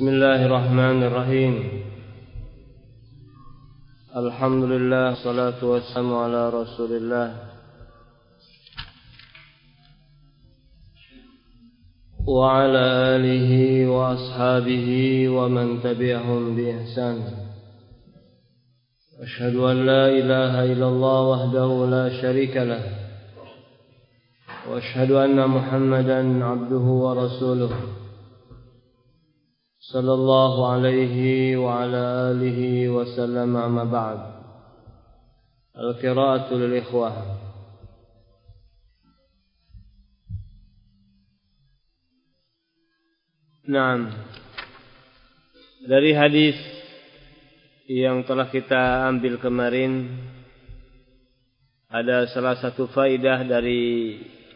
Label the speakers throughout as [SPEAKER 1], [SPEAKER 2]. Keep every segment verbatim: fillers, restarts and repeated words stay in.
[SPEAKER 1] Bismillahirrahmanirrahim. Alhamdulillah, salatu wassalamu ala Rasulillah wa ala alihi wa ashabihi wa man tabi'ahum bi ihsan. Asyhadu an la ilaha illallah wahdahu la syarika lah wa asyhadu anna Muhammadan abduhu wa rasuluh sallallahu alaihi wa ala alihi wa sallam. Amma ba'd. Al-qira'atu lil ikhwah. Naam. Dari hadis yang telah kita ambil kemarin, ada salah satu faidah dari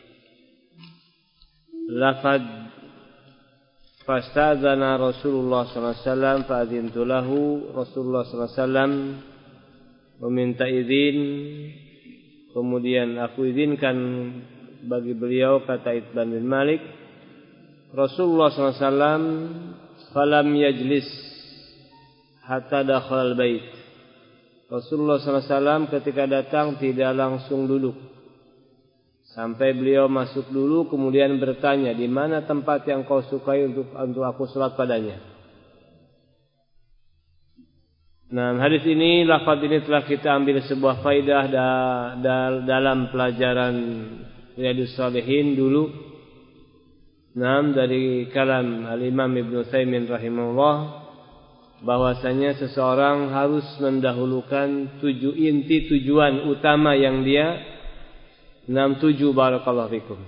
[SPEAKER 1] lafaz fasta'dzana Rasulullah sallallahu alaihi wasallam fa'adzintu lahu. Rasulullah sallallahu alaihi wasallam meminta izin, kemudian aku izinkan bagi beliau, kata Itban bin Malik. Rasulullah sallallahu alaihi wasallam falam yajlis hatta dakhala al-bait. Rasulullah sallallahu alaihi wasallam ketika datang tidak langsung duduk sampai beliau masuk dulu, kemudian bertanya, di mana tempat yang kau sukai untuk untuk aku salat padanya. Nah, hadis ini, lafaz ini telah kita ambil sebuah faidah da, da, dalam pelajaran Riyadhus Shalihin dulu. Nah, dari kalam Al-Imam Ibnu Utsaimin rahimahullah, bahwasanya seseorang harus mendahulukan tujuh inti tujuan utama yang dia enam tujuh barakallahu fikum.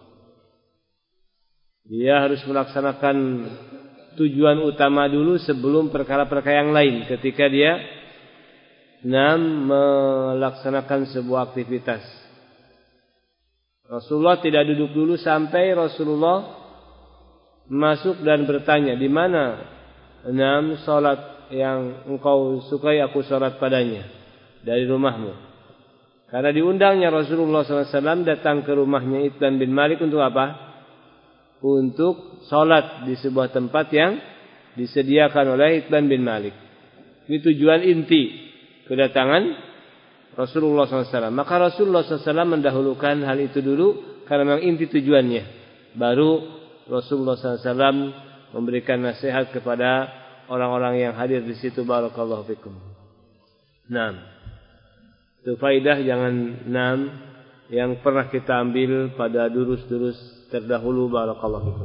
[SPEAKER 1] Dia harus melaksanakan tujuan utama dulu sebelum perkara-perkara yang lain ketika dia enam melaksanakan sebuah aktivitas. Rasulullah tidak duduk dulu sampai Rasulullah masuk dan bertanya, di mana enam salat yang engkau sukai aku salat padanya dari rumahmu. Karena diundangnya Rasulullah sallallahu alaihi wasallam datang ke rumahnya Itban bin Malik untuk apa? Untuk sholat di sebuah tempat yang disediakan oleh Itban bin Malik. Ini tujuan inti kedatangan Rasulullah sallallahu alaihi wasallam. Maka Rasulullah sallallahu alaihi wasallam mendahulukan hal itu dulu karena memang inti tujuannya. Baru Rasulullah sallallahu alaihi wasallam memberikan nasihat kepada orang-orang yang hadir di situ. Barakallahu fikum. Naam. Itu faidah jangan enam yang pernah kita ambil pada durus-durus terdahulu. Barakallahu fikum.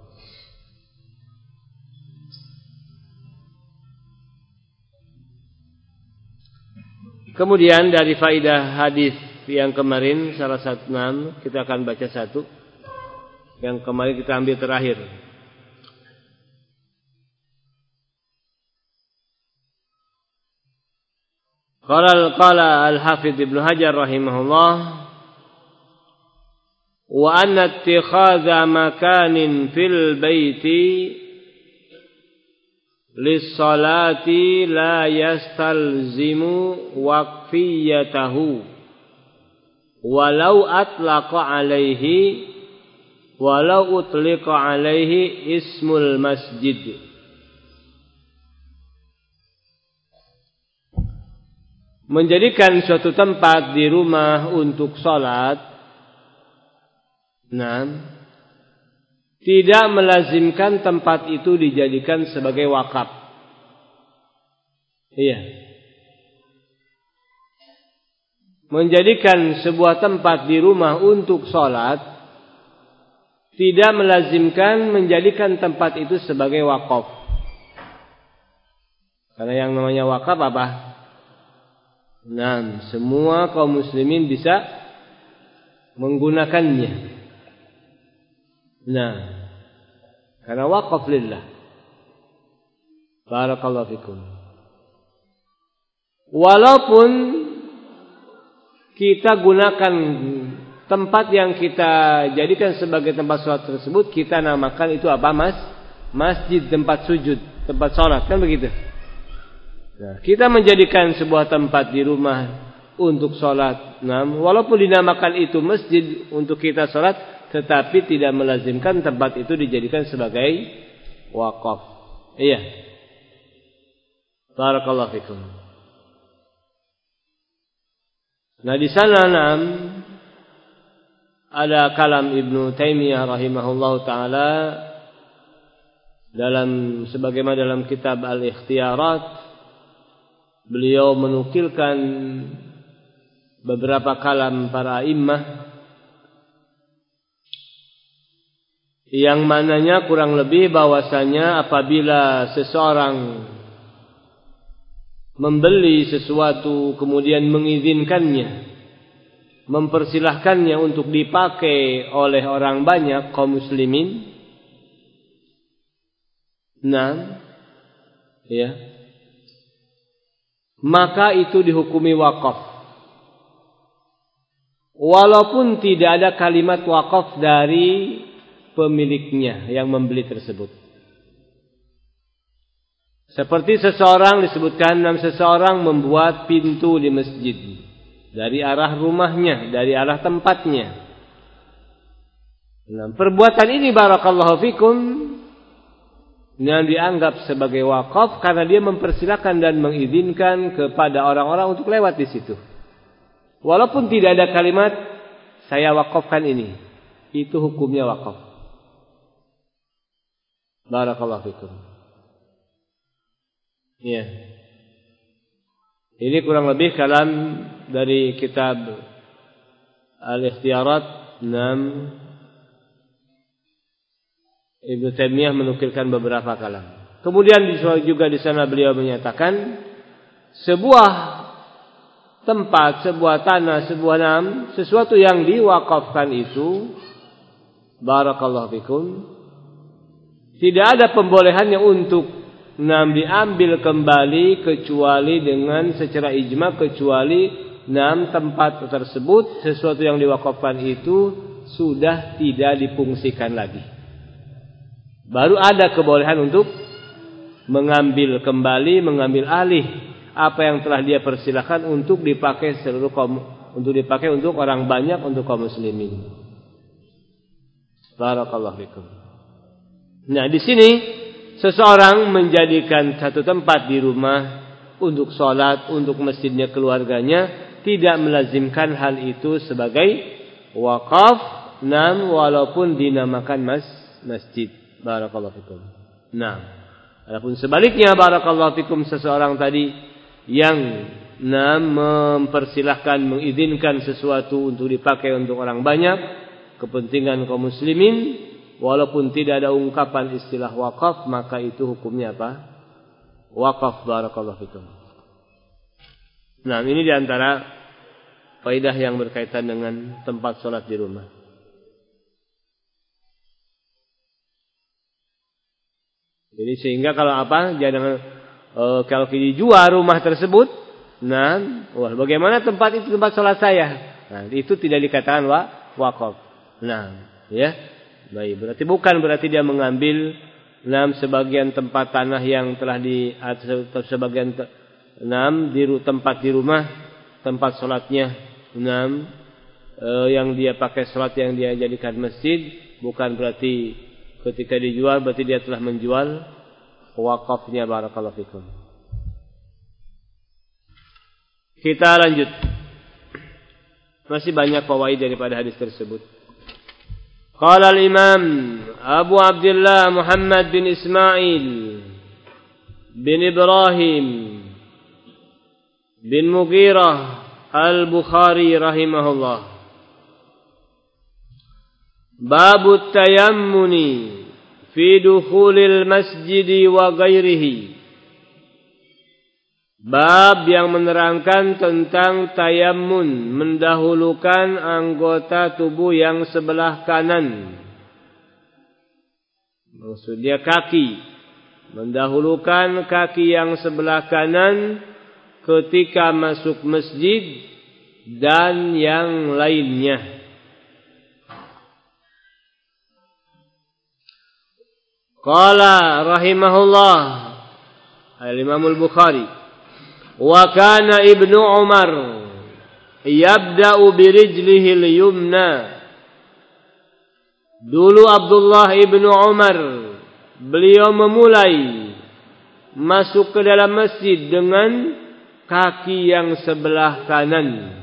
[SPEAKER 1] Kemudian dari faidah hadis yang kemarin, salah satu enam, kita akan baca satu. Yang kemarin kita ambil terakhir. Qala qala al-Hafidz Ibnu Hajar rahimahullah, wa anna ittikhadha makanin fil baiti lis-salati la yastalzimu waqfiyatahu walau atlaqa alaihi walau utliqa alaihi ismul masjid. Menjadikan suatu tempat di rumah untuk sholat, nah, tidak melazimkan tempat itu dijadikan sebagai wakaf. Iya. Menjadikan sebuah tempat di rumah untuk sholat tidak melazimkan menjadikan tempat itu sebagai wakaf. Karena yang namanya wakaf apa? Nah, semua kaum muslimin bisa menggunakannya. Nah, karena wakaf lillah. Barakallahu fikum. Walaupun kita gunakan tempat yang kita jadikan sebagai tempat sholat tersebut, kita namakan itu apa, mas? Masjid, tempat sujud, tempat sholat, kan begitu? Nah, kita menjadikan sebuah tempat di rumah untuk sholat, nah, walaupun dinamakan itu masjid untuk kita sholat, tetapi tidak melazimkan tempat itu dijadikan sebagai wakaf. Iya. Barakallahu fikum. Nah di sana enam ada kalam Ibnu Taimiyah rahimahullahu taala dalam sebagaimana dalam kitab Al-Ikhtiyarat, beliau menukilkan beberapa kalam para immah yang mananya kurang lebih bahwasanya apabila seseorang membeli sesuatu kemudian mengizinkannya, mempersilahkannya untuk dipakai oleh orang banyak kaum muslimin, nah, ya, maka itu dihukumi wakaf. Walaupun tidak ada kalimat wakaf dari pemiliknya yang membeli tersebut. Seperti seseorang disebutkan, nam seseorang membuat pintu di masjid dari arah rumahnya, dari arah tempatnya. Nah, perbuatan ini barakallahu fikum yang dianggap sebagai wakaf karena dia mempersilakan dan mengizinkan kepada orang-orang untuk lewat di situ. Walaupun tidak ada kalimat saya wakafkan ini, itu hukumnya wakaf. Barakallahu fikum. Ya. Ini kurang lebih kalam dari kitab Al-Ikhtiyarat enam. Ibnu Taimiyah menukilkan beberapa kalam. Kemudian juga di sana beliau menyatakan sebuah tempat, sebuah tanah, sebuah nam, sesuatu yang diwakafkan itu, barakallahu fikum, tidak ada pembolehannya untuk nam diambil kembali kecuali dengan secara ijma, kecuali nam tempat tersebut, sesuatu yang diwakafkan itu sudah tidak difungsikan lagi. Baru ada kebolehan untuk mengambil kembali, mengambil alih apa yang telah dia persilakan untuk dipakai seluruh kaum, untuk dipakai untuk orang banyak, untuk kaum muslimin. Barakallahu fikum. Nah, di sini seseorang menjadikan satu tempat di rumah untuk sholat, untuk masjidnya keluarganya, tidak melazimkan hal itu sebagai wakaf, nam walaupun dinamakan mas masjid. Barakallahu fikum. Nah, adapun sebaliknya barakallahu fikum, seseorang tadi yang nah, mempersilahkan, mengizinkan sesuatu untuk dipakai untuk orang banyak, kepentingan kaum muslimin, walaupun tidak ada ungkapan istilah wakaf, maka itu hukumnya apa? Wakaf. Barakallahu fikum. Nah, ini diantara faedah yang berkaitan dengan tempat sholat di rumah. Jadi sehingga kalau apa, jangan e, kalau dijual rumah tersebut, nah, wah bagaimana tempat itu tempat sholat saya? Nah, itu tidak dikatakan wa, wakaf. Nah, ya, baik. Berarti bukan berarti dia mengambil enam sebagian tempat tanah yang telah di atau sebagian enam di tempat di rumah tempat sholatnya enam e, yang dia pakai sholat yang dia jadikan masjid, bukan berarti ketika dijual berarti dia telah menjual wakafnya. Barakallahu fikum. Kita lanjut. Masih banyak fawaid daripada hadis tersebut. Qala al-Imam Abu Abdullah Muhammad bin Ismail bin Ibrahim bin Mughirah al-Bukhari rahimahullah. Babut tayammuni fi dukhulil masjidi wa ghairihi. Bab yang menerangkan tentang tayammun, mendahulukan anggota tubuh yang sebelah kanan. Maksudnya kaki. Mendahulukan kaki yang sebelah kanan ketika masuk masjid dan yang lainnya. Qala rahimahullah al-Imam al-Bukhari, wa kana Ibnu Umar yabda'u birijlihi al-yumna. Dulu Abdullah Ibnu Umar beliau memulai masuk ke dalam masjid dengan kaki yang sebelah kanan.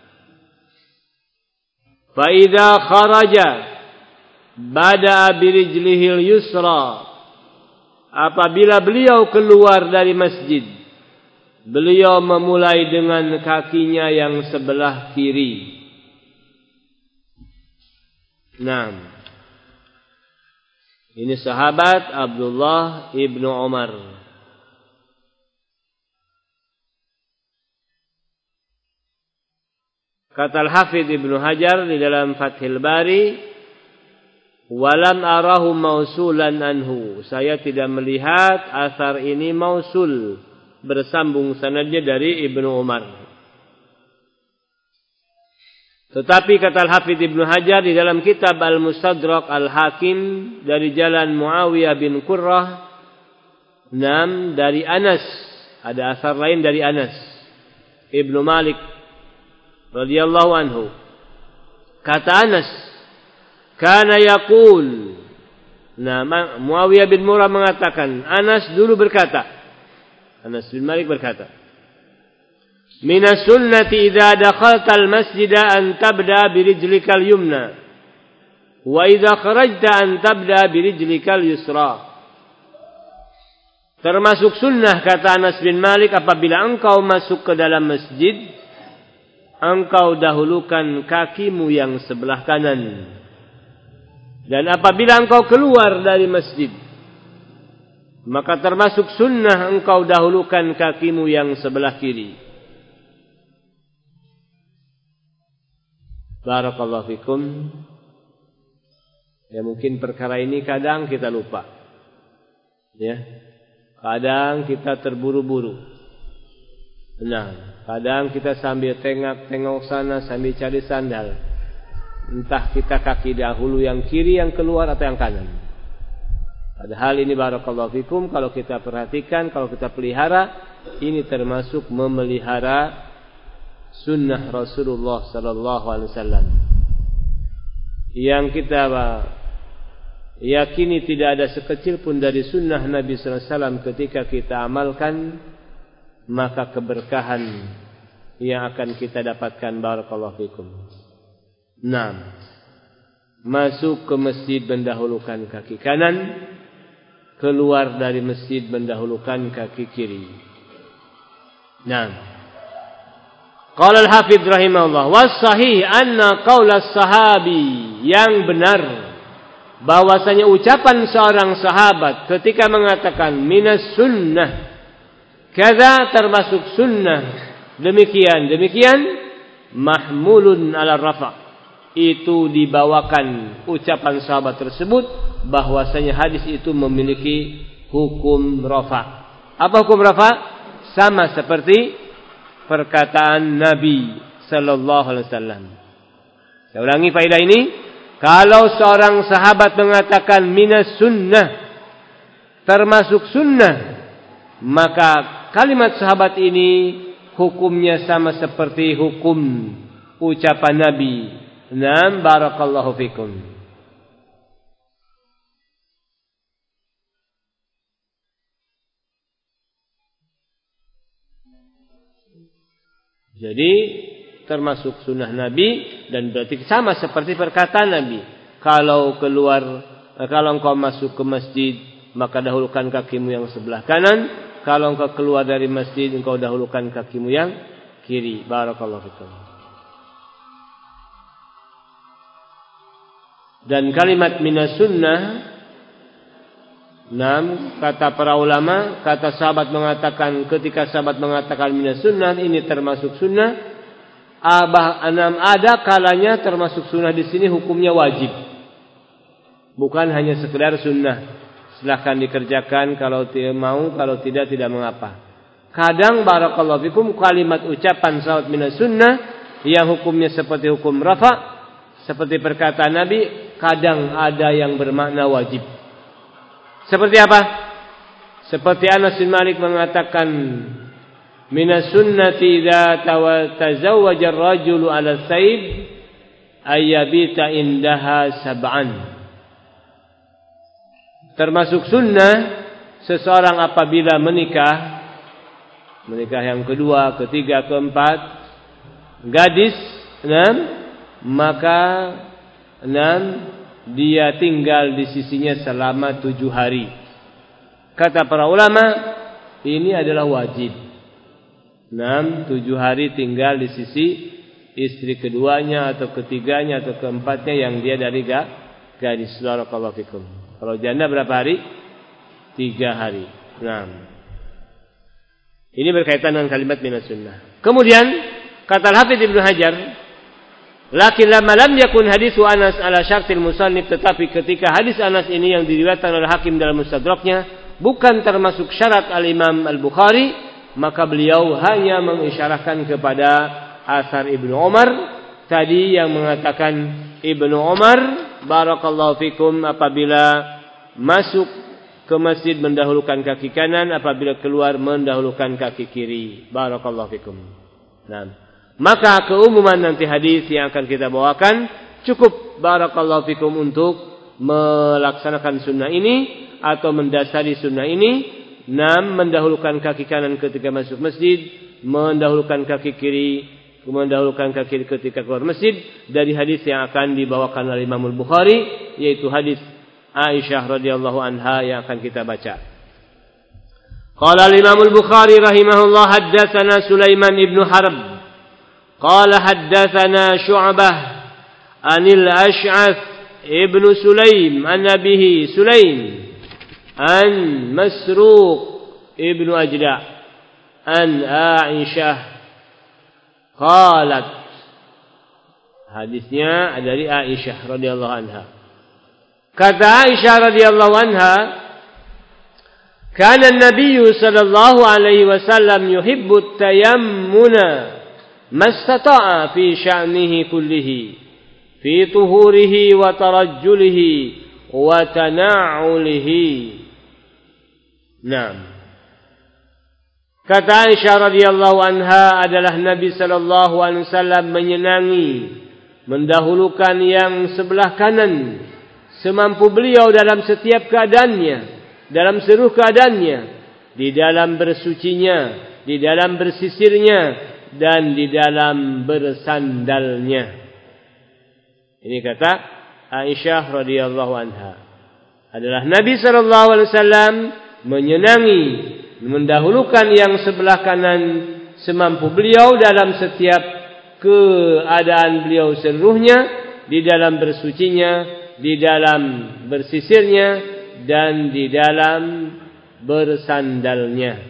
[SPEAKER 1] Fa idza kharaja bada'a birijlihil yusra. Apabila beliau keluar dari masjid, beliau memulai dengan kakinya yang sebelah kiri. Nah, ini sahabat Abdullah ibnu Umar. Kata Al-Hafidz Ibnu Hajar di dalam Fathul Bari, walam arahu mausulan anhu. Saya tidak melihat asar ini mausul, bersambung sanadnya dari Ibnu Umar. Tetapi kata Al-Hafidz Ibnu Hajar di dalam kitab Al-Mustadrak Al-Hakim dari jalan Muawiyah bin Qurrah, enam dari Anas, ada asar lain dari Anas Ibnu Malik radhiyallahu anhu. Kata Anas, kana yaqul. Nah, Muawiyah bin Murrah mengatakan, Anas dulu berkata, Anas bin Malik berkata, minas sunnati idza dakhalta al-masjida an tabda birijlikal yumna wa idza kharajta an tabda birijlikal yusra. Termasuk sunnah, kata Anas bin Malik, apabila engkau masuk ke dalam masjid, engkau dahulukan kakimu yang sebelah kanan. Dan apabila engkau keluar dari masjid, maka termasuk sunnah engkau dahulukan kakimu yang sebelah kiri. Barakallahu fikum. Ya, mungkin perkara ini kadang kita lupa. Ya. Kadang kita terburu-buru. Nah, kadang kita sambil tengok-tengok sana, sambil cari sandal. Entah kita kaki dahulu yang kiri yang keluar atau yang kanan. Padahal ini barakallahu fikum, kalau kita perhatikan, kalau kita pelihara, ini termasuk memelihara sunnah Rasulullah sallallahu alaihi wasallam. Yang kita yakini tidak ada sekecil pun dari sunnah Nabi sallallahu alaihi wasallam ketika kita amalkan, maka keberkahan yang akan kita dapatkan barakallahu fikum. enam. Masuk ke masjid mendahulukan kaki kanan, keluar dari masjid mendahulukan kaki kiri. enam. Qala al-Hafidz rahimahullah, was sahih anna qaula sahabi, yang benar bahwasanya ucapan seorang sahabat ketika mengatakan minas sunnah kaza, termasuk sunnah demikian demikian, mahmulun ala rafa', itu dibawakan ucapan sahabat tersebut bahwasanya hadis itu memiliki hukum rafa'. Apa hukum rafa'? Sama seperti perkataan Nabi sallallahu alaihi wasallam. Saya ulangi faedah ini, kalau seorang sahabat mengatakan minas sunnah, termasuk sunnah, maka kalimat sahabat ini hukumnya sama seperti hukum ucapan Nabi. Naam, barakallahu fikum. Jadi termasuk sunnah Nabi dan berarti sama seperti perkataan Nabi. Kalau keluar, kalau engkau masuk ke masjid, maka dahulukan kakimu yang sebelah kanan. Kalau engkau keluar dari masjid, engkau dahulukan kakimu yang kiri. Barakallahu fikum. Dan kalimat minas sunnah, enam, kata para ulama, kata sahabat mengatakan, ketika sahabat mengatakan minas sunnah, ini termasuk sunnah. Abah enam, ada kalanya termasuk sunnah di sini hukumnya wajib, bukan hanya sekedar sunnah. Silahkan dikerjakan kalau tidak mau, kalau tidak tidak mengapa. Kadang barakallahu fikum kalimat ucapan sahabat minas sunnah yang hukumnya seperti hukum rafa', seperti perkataan Nabi, kadang ada yang bermakna wajib. Seperti apa? Seperti Anas bin Malik mengatakan, minas sunnati idza tazawwaja ar-rajulu 'ala sayb ayyabita indaha sab'an. Termasuk sunnah seseorang apabila menikah, menikah yang kedua, ketiga, keempat, gadis, enam, maka enam, dia tinggal di sisinya selama tujuh hari. Kata para ulama, ini adalah wajib. Enam, tujuh hari tinggal di sisi istri keduanya atau ketiganya atau keempatnya yang dia dari gadis. Barakallahu fikum. Kalau janda berapa hari? Tiga hari. Enam. Ini berkaitan dengan kalimat minas sunnah. Kemudian kata Al-Hafidz Ibnu Hajar, lakin lama lam yakun hadithu Anas ala syartil musannif, tetapi ketika hadis Anas ini yang diriwayatkan oleh Hakim dalam Mustadraknya bukan termasuk syarat Al-Imam Al-Bukhari, maka beliau hanya mengisyarahkan kepada asar Ibnu Umar tadi yang mengatakan Ibnu Umar barakallahu fikum apabila masuk ke masjid mendahulukan kaki kanan, apabila keluar mendahulukan kaki kiri. Barakallahu fikum. Nah, maka keumuman nanti hadis yang akan kita bawakan cukup barakallahu fikum untuk melaksanakan sunnah ini atau mendasari sunnah ini. Enam, mendahulukan kaki kanan ketika masuk masjid, mendahulukan kaki kiri, mendahulukan kaki kiri ketika keluar masjid, dari hadis yang akan dibawakan oleh Imam Al-Bukhari, yaitu hadis Aisyah radhiyallahu anha yang akan kita baca. Qala al-Imam Al-Bukhari rahimahullah, haddatsana Sulaiman ibn Harb qala haddatsana Syu'bah anil Ash'ath ibn Sulaim an abihi Sulaim an Masruq ibnu Ajda an Aisyah qalat, hadisnya dari Aisyah radhiyallahu anha. Kata Aisyah radhiyallahu anha, kana an-nabiy sallallahu alaihi wasallam yuhibbu at-tayammuna mastata'a fi sya'nihi kullihi fi tuhurihi wa tarajjulihi wa tana'ulihi. Naam. Kata Aisyah radhiyallahu anha adalah Nabi sallallahu alaihi wasallam menyenangi mendahulukan yang sebelah kanan semampu beliau dalam setiap keadaannya, dalam seluruh keadaannya, di dalam bersucinya, di dalam bersisirnya, dan di dalam bersandalnya. Ini kata Aisyah radhiyallahu anha. Adalah Nabi sallallahu alaihi wasallam menyenangi mendahulukan yang sebelah kanan semampu beliau dalam setiap keadaan beliau seluruhnya, di dalam bersucinya, di dalam bersisirnya, dan di dalam bersandalnya.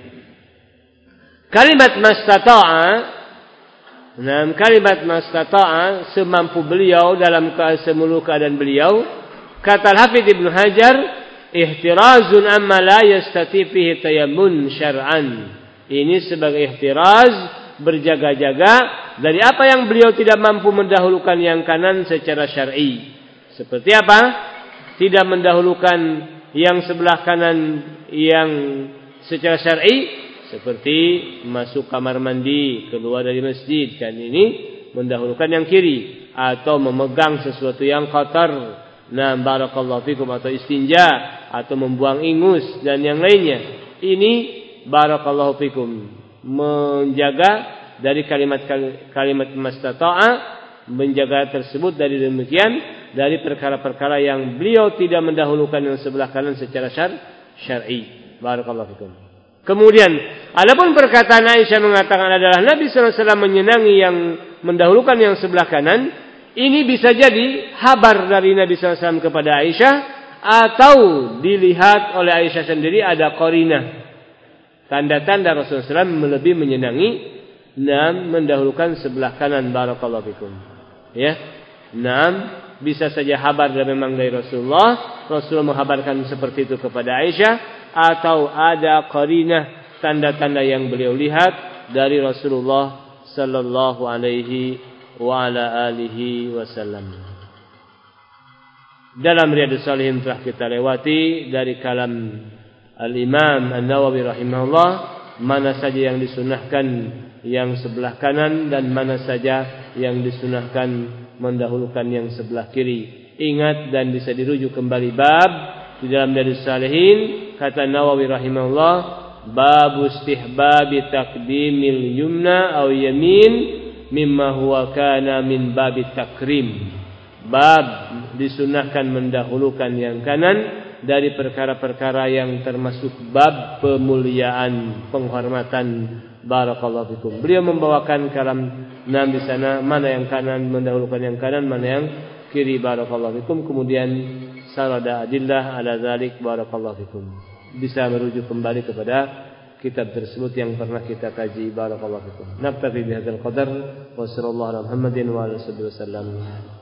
[SPEAKER 1] Kalimat mastata'a, nah, kalimat mastata'a semampu beliau dalam seluruh keadaan beliau. Kata Al-Hafidz Ibnu Hajar, ihtirazun amma la yastati fihi tayammun syar'an. Ini sebagai ihtiraz, berjaga-jaga dari apa yang beliau tidak mampu mendahulukan yang kanan secara syar'i. Seperti apa? Tidak mendahulukan yang sebelah kanan yang secara syar'i, seperti masuk kamar mandi, keluar dari masjid, kan ini mendahulukan yang kiri, atau memegang sesuatu yang kotor, nah barakallahu fikum, atau istinja, atau membuang ingus dan yang lainnya. Ini barakallahu fikum menjaga dari kalimat kalimat mastata'a, menjaga tersebut dari demikian, dari perkara-perkara yang beliau tidak mendahulukan yang sebelah kanan secara syar syar'i. Barakallahu fikum. Kemudian adapun perkataan Aisyah mengatakan adalah Nabi sallallahu alaihi wasallam menyenangi yang mendahulukan yang sebelah kanan. Ini bisa jadi habar dari Nabi sallallahu alaihi wasallam kepada Aisyah, atau dilihat oleh Aisyah sendiri ada qarinah, tanda-tanda Rasulullah sallallahu alaihi wasallam lebih menyenangi dan mendahulukan sebelah kanan. Barakallahu fikum. Ya, enam, bisa saja habar dan memang dari Rasulullah. Rasulullah menghabarkan seperti itu kepada Aisyah, atau ada qarinah, tanda-tanda yang beliau lihat dari Rasulullah sallallahu alaihi wa ala alihi wasallam. Dalam Riyadhus Shalihin telah kita lewati dari kalam Al-Imam An-Nawawi rahimahullah, mana saja yang disunahkan yang sebelah kanan dan mana saja yang disunahkan mendahulukan yang sebelah kiri. Ingat dan bisa dirujuk kembali bab di dalam Riyadhus Shalihin kata Nawawi rahimahullah, bab istihbab taqdimil yumna aw yamin mimma huwa kana min bab takrim. Bab disunahkan mendahulukan yang kanan dari perkara-perkara yang termasuk bab pemuliaan, penghormatan. Barakallahu fikum. Beliau membawakan kalam enam di sana, mana yang kanan mendahulukan yang kanan, mana yang kiri. Barakallahu fikum. Kemudian sarada adillah ala zalik. Barakallahu fikum. Bisa merujuk kembali kepada kitab tersebut yang pernah kita kaji. Barakallahu fikum. Naktafi bihadzal qadar wa sallallahu ala Muhammadin wa ala alihi wasallam.